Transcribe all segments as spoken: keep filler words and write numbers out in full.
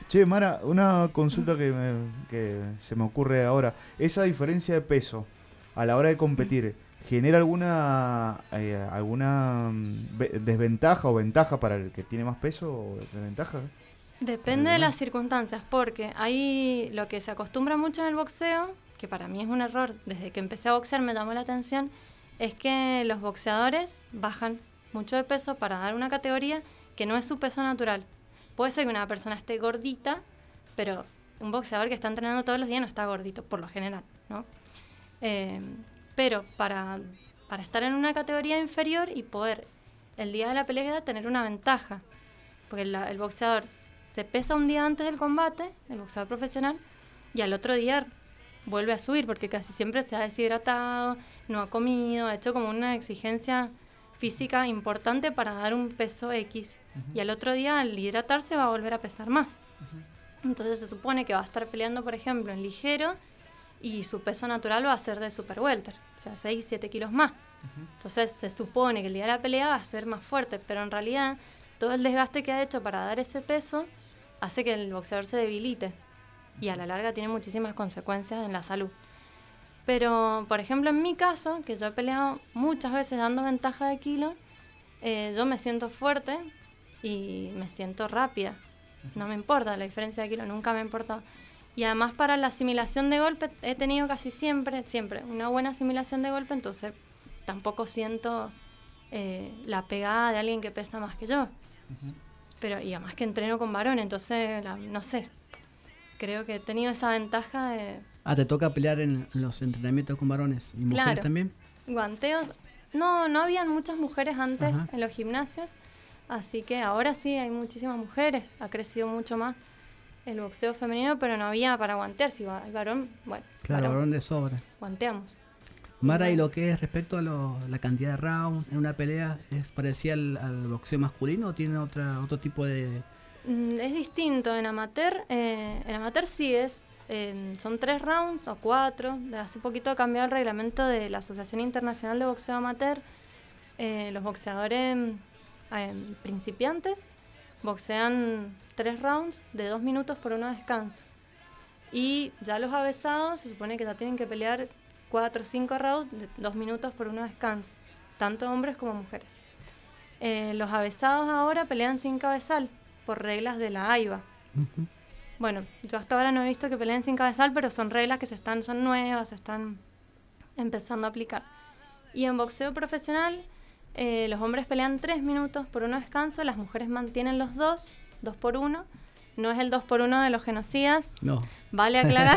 Che, Mara, una consulta que, me, que se me ocurre ahora. Esa diferencia de peso a la hora de competir, ¿genera alguna eh, alguna mm, ve- desventaja o ventaja para el que tiene más peso o desventaja? Depende de las circunstancias, porque hay lo que se acostumbra mucho en el boxeo, que para mí es un error, desde que empecé a boxear me llamó la atención, es que los boxeadores bajan mucho de peso para dar una categoría que no es su peso natural. Puede ser que una persona esté gordita, pero un boxeador que está entrenando todos los días no está gordito, por lo general, ¿no? Eh, pero para, para estar en una categoría inferior y poder el día de la pelea tener una ventaja, porque la, el boxeador se pesa un día antes del combate, el boxeador profesional, y al otro día vuelve a subir, porque casi siempre se ha deshidratado, no ha comido, ha hecho como una exigencia física importante para dar un peso X. Uh-huh. Y al otro día, al hidratarse, va a volver a pesar más. Uh-huh. Entonces se supone que va a estar peleando, por ejemplo, en ligero, y su peso natural va a ser de super welter, o sea, seis, siete kilos más. Uh-huh. Entonces se supone que el día de la pelea va a ser más fuerte, pero en realidad todo el desgaste que ha hecho para dar ese peso hace que el boxeador se debilite y a la larga tiene muchísimas consecuencias en la salud. Pero, por ejemplo, en mi caso, que yo he peleado muchas veces dando ventaja de kilo, eh, yo me siento fuerte y me siento rápida. No me importa la diferencia de kilo, nunca me ha importado. Y además para la asimilación de golpe he tenido casi siempre, siempre una buena asimilación de golpe, entonces tampoco siento eh, la pegada de alguien que pesa más que yo. Uh-huh. Pero y además que entreno con varones, entonces la, no sé, creo que he tenido esa ventaja de... Ah, ¿te toca pelear en los entrenamientos con varones y mujeres claro. también? Guanteos, no, no habían muchas mujeres antes. Ajá. En los gimnasios, así que ahora sí hay muchísimas mujeres, ha crecido mucho más el boxeo femenino, pero no había para guantear, si va el varón, bueno. Claro, varón, varón de sobra. Guanteamos. Mara, y lo que es respecto a lo, la cantidad de rounds en una pelea, ¿es parecida al, al boxeo masculino o tiene otra otro tipo de...? Mm, es distinto, en amateur, eh, en amateur sí es, eh, son tres rounds o cuatro. Hace poquito ha cambiado el reglamento de la Asociación Internacional de Boxeo Amateur. Eh, los boxeadores eh, principiantes boxean tres rounds de dos minutos por uno de descanso. Y ya los avesados se supone que ya tienen que pelear cuatro o cinco rounds de dos minutos por uno de descanso, tanto hombres como mujeres. Eh, los avesados ahora pelean sin cabezal, por reglas de la A I B A. Uh-huh. Bueno, yo hasta ahora no he visto que peleen sin cabezal, pero son reglas que se están, son nuevas, se están empezando a aplicar. Y en boxeo profesional, eh, los hombres pelean tres minutos por uno de descanso, las mujeres mantienen los dos, dos por uno. No es el dos por uno de los genocidas. No. Vale aclarar.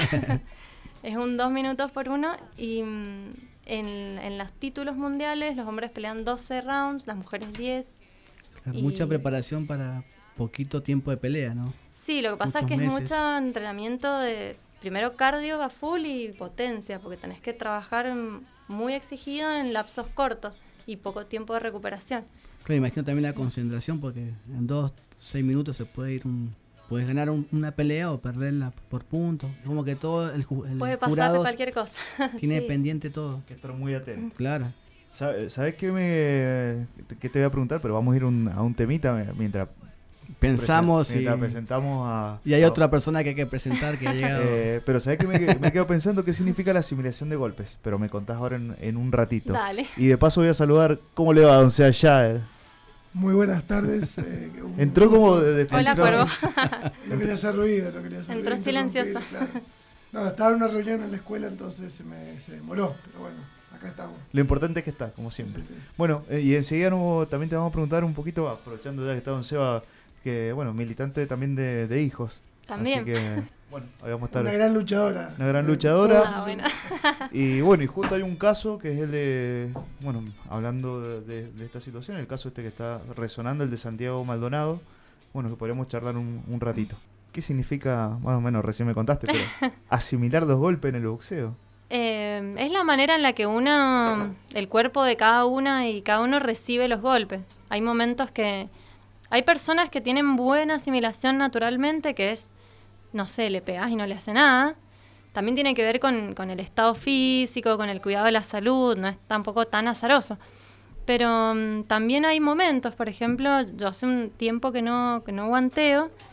Es un dos minutos por uno y en, en los títulos mundiales los hombres pelean doce rounds, las mujeres diez. Claro, y... Mucha preparación para poquito tiempo de pelea, ¿no? Sí, lo que pasa Muchos es que meses. Es mucho entrenamiento de, primero cardio a full y potencia, porque tenés que trabajar muy exigido en lapsos cortos y poco tiempo de recuperación. Claro, imagino también la concentración, porque en dos, seis minutos se puede ir un... Puedes ganar un, una pelea o perderla por puntos. Como que todo el, el puede pasar jurado cualquier cosa. Tiene sí. pendiente todo. Hay que estar muy atento. Claro. ¿Sabes qué, me, qué te voy a preguntar? Pero vamos a ir un, a un temita mientras pensamos presen, mientras y, presentamos a... Y hay a, otra persona que hay que presentar que ha llegado. Eh, pero ¿sabes qué? Me, me quedo pensando qué significa la asimilación de golpes. Pero me contás ahora en, en un ratito. Dale. Y de paso voy a saludar. ¿Cómo le va, don Seayá? Muy buenas tardes. Eh, entró como de, de Hola, Cuervo. No quería hacer ruido, no quería hacer Entró ruido, silencioso. Claro. No, estaba en una reunión en la escuela, entonces se me se demoró, pero bueno, acá estamos. Lo importante es que está, como siempre. Sí, sí. Bueno, eh, y enseguida no, también te vamos a preguntar un poquito, aprovechando ya que está don Seba, que bueno, militante también de, de hijos. También. Así que, bueno, ahí vamos a estar. Una gran luchadora. Una gran luchadora. Ah, bueno. Y bueno, y justo hay un caso que es el de, bueno, hablando de, de, de esta situación, el caso este que está resonando, el de Santiago Maldonado, bueno, que podríamos charlar un, un ratito. ¿Qué significa, más o menos, recién me contaste, pero asimilar dos golpes en el boxeo? Eh, es la manera en la que uno, el cuerpo de cada una y cada uno recibe los golpes. Hay momentos que, hay personas que tienen buena asimilación naturalmente, que es, no sé, le pegás y no le hace nada. También tiene que ver con, con el estado físico, con el cuidado de la salud, no es tampoco tan azaroso. Pero um, también hay momentos, por ejemplo, yo hace un tiempo que no, que no guanteo,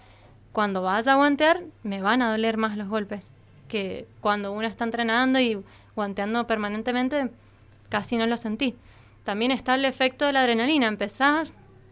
cuando vaya a guantear me van a doler más los golpes que cuando uno está entrenando y guanteando permanentemente casi no lo sentí. También está el efecto de la adrenalina, empezar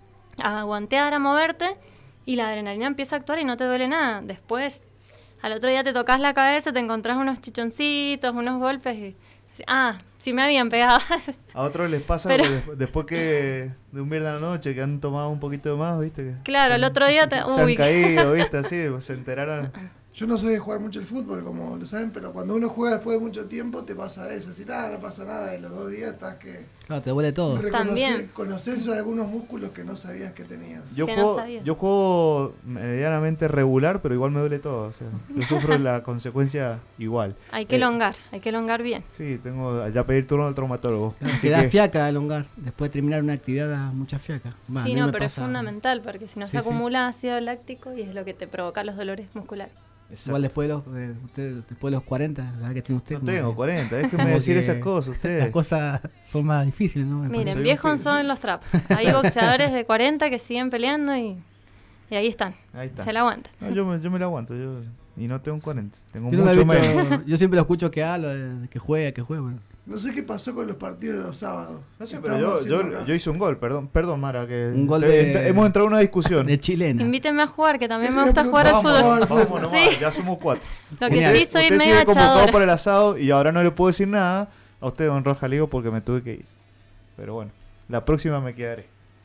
a guantear, a moverte y la adrenalina empieza a actuar y no te duele nada. Después, al otro día te tocas la cabeza, te encontrás unos chichoncitos, unos golpes y... Ah, sí me habían pegado. A otros les pasa Pero... que después que de un viernes a la noche que han tomado un poquito más, ¿viste? Que claro, han, el otro día te... se Uy. han caído, ¿viste? Así, se enteraron. Yo no sé de jugar mucho el fútbol, como lo saben, pero cuando uno juega después de mucho tiempo te pasa eso. Si nada, no pasa nada, y los dos días estás que... Claro, te duele todo. También. Conoces algunos músculos que no sabías que tenías. Yo que juego, no sabías. yo juego medianamente regular, pero igual me duele todo. O sea, yo sufro la consecuencia igual. Hay que Eh, elongar, hay que elongar bien. Sí, tengo ya pedir turno al traumatólogo. Así Se da que- fiaca elongar. Después de terminar una actividad da mucha fiaca. Va, a Sí, mí no, me pero pasa- es fundamental porque si no Sí, se sí. acumula ácido láctico y es lo que te provoca los dolores musculares. Exacto. Igual después de los, de, usted, después de los cuarenta, la verdad que tiene usted. No como tengo que cuarenta, déjeme como decir que esas cosas ustedes. Las cosas son más difíciles, ¿no? Me Miren, parece. soy un viejos pi- son sí. los trapos. Hay boxeadores de cuarenta que siguen peleando y, y ahí están. Ahí está. Se la aguantan. No, yo, me, yo me la aguanto. Yo, y no tengo cuarenta, tengo Yo, no lo he mucho visto- menos. yo siempre lo escucho que habla, de que juega, que juega. Bueno. No sé qué pasó con los partidos de los sábados. No sé, que pero estábamos yo, haciendo yo, acá. yo hice un gol, perdón, perdón Mara, que Un gol te- de- te- hemos entrado en una discusión. De chilena. Invítenme a jugar, que también Eso me le gusta jugar al preguntaba, fútbol. por favor. Vamos nomás, Sí. ya somos cuatro. Lo que Genial. sí soy usted medio sigue convocado achadora. por el asado y ahora no le puedo decir nada a usted, don Roja Ligo, porque me tuve que ir. Pero bueno, la próxima me quedaré.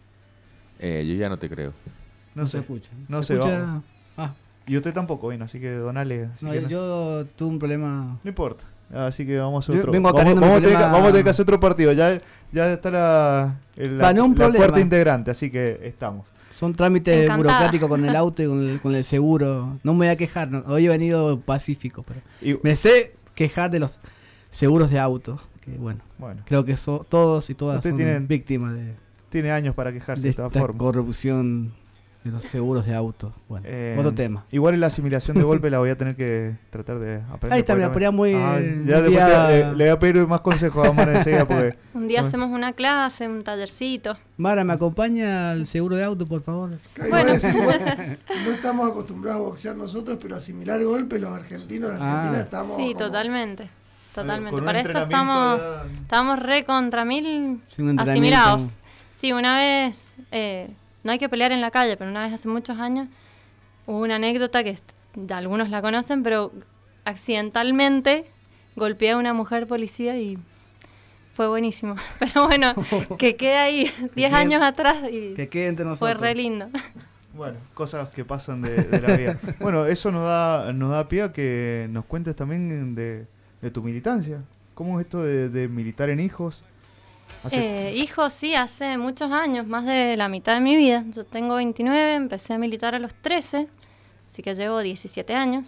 Eh, yo ya no te creo. No, se sé. escucha. No se sé, escucha. vamos. Ah, Y usted tampoco vino, así que donale. así no, que yo, no. yo tuve un problema. No importa. Así que vamos a hacer Yo otro. vengo Vamos, acarreando vamos mi a tener que, problema- vamos a tener que hacer otro partido. Ya, ya está la, el- la, Va, no un la problema. cuarta integrante, así que estamos. Son trámites Encantada. burocráticos con el auto y con el, con el seguro. No me voy a quejar. no, Hoy he venido pacífico, pero Y, me sé quejar de los seguros de auto. Que bueno, bueno, creo que so- todos y todas Usted son tiene- víctimas de, tiene años para quejarse de de todas esta formas. corrupción de los seguros de auto. Bueno, Eh, otro tema. Igual la asimilación de golpe la voy a tener que tratar de aprender. Ahí está, me la porque ponía muy. Ah, eh, ya un después día- te- eh, le voy a pedir más consejos a Mara enseguida porque Un día Bueno. hacemos una clase, un tallercito. Mara, ¿me acompaña al seguro de auto, por favor? Ahí Bueno. voy a decir, igual, no estamos acostumbrados a boxear nosotros, pero asimilar golpes los argentinos, las Ah. argentinas estamos Sí, como- totalmente. Totalmente. con un Para eso entrenamiento estamos, ya- estamos re contra mil Sí, un entrenamiento. asimilados. Sí, una vez, eh, no hay que pelear en la calle, pero una vez hace muchos años hubo una anécdota que est- ya algunos la conocen, pero accidentalmente golpeé a una mujer policía y fue buenísimo. Pero bueno, que quede ahí diez quede- años atrás y Que quede entre fue nosotros. re lindo. Bueno, cosas que pasan de, de la vida. Bueno, eso nos da nos da pie a que nos cuentes también de, de tu militancia. ¿Cómo es esto de, de militar en hijos? Hace- Eh, hijos, sí, hace muchos años, más de la mitad de mi vida. Yo tengo veintinueve, empecé a militar a los trece, así que llevo diecisiete años.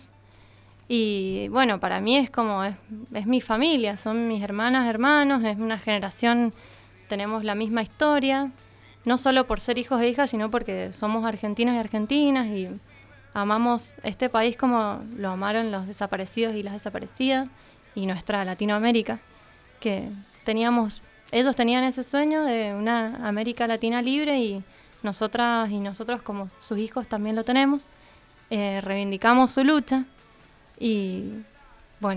Y bueno, para mí es como, es, es mi familia, son mis hermanas, hermanos, es una generación, tenemos la misma historia, no solo por ser hijos e hijas, sino porque somos argentinos y argentinas y amamos este país como lo amaron los desaparecidos y las desaparecidas y nuestra Latinoamérica, que teníamos... Ellos tenían ese sueño de una América Latina libre y nosotras y nosotros como sus hijos también lo tenemos. Eh, reivindicamos su lucha y bueno,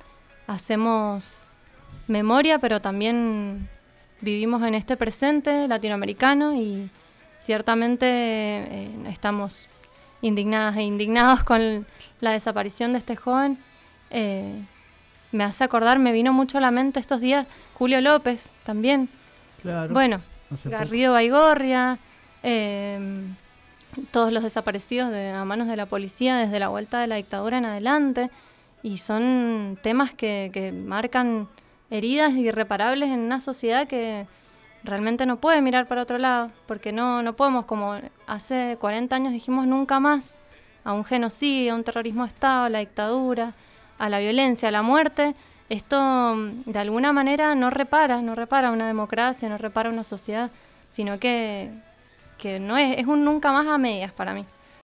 hacemos memoria, pero también vivimos en este presente latinoamericano y ciertamente eh, estamos indignadas e indignados con la desaparición de este joven. Eh, me hace acordar, me vino mucho a la mente estos días Julio López también. Claro. Bueno, hace poco. Garrido Baigorria, eh, todos los desaparecidos de, a manos de la policía desde la vuelta de la dictadura en adelante. Y son temas que, que marcan heridas irreparables en una sociedad que realmente no puede mirar para otro lado, porque no, no podemos, como hace cuarenta años dijimos, nunca más a un genocidio, a un terrorismo de Estado, a la dictadura, a la violencia, a la muerte. Esto mm, de alguna manera no repara, no repara una democracia, no repara una sociedad, sino que, que no es, es un nunca más a medias para mí.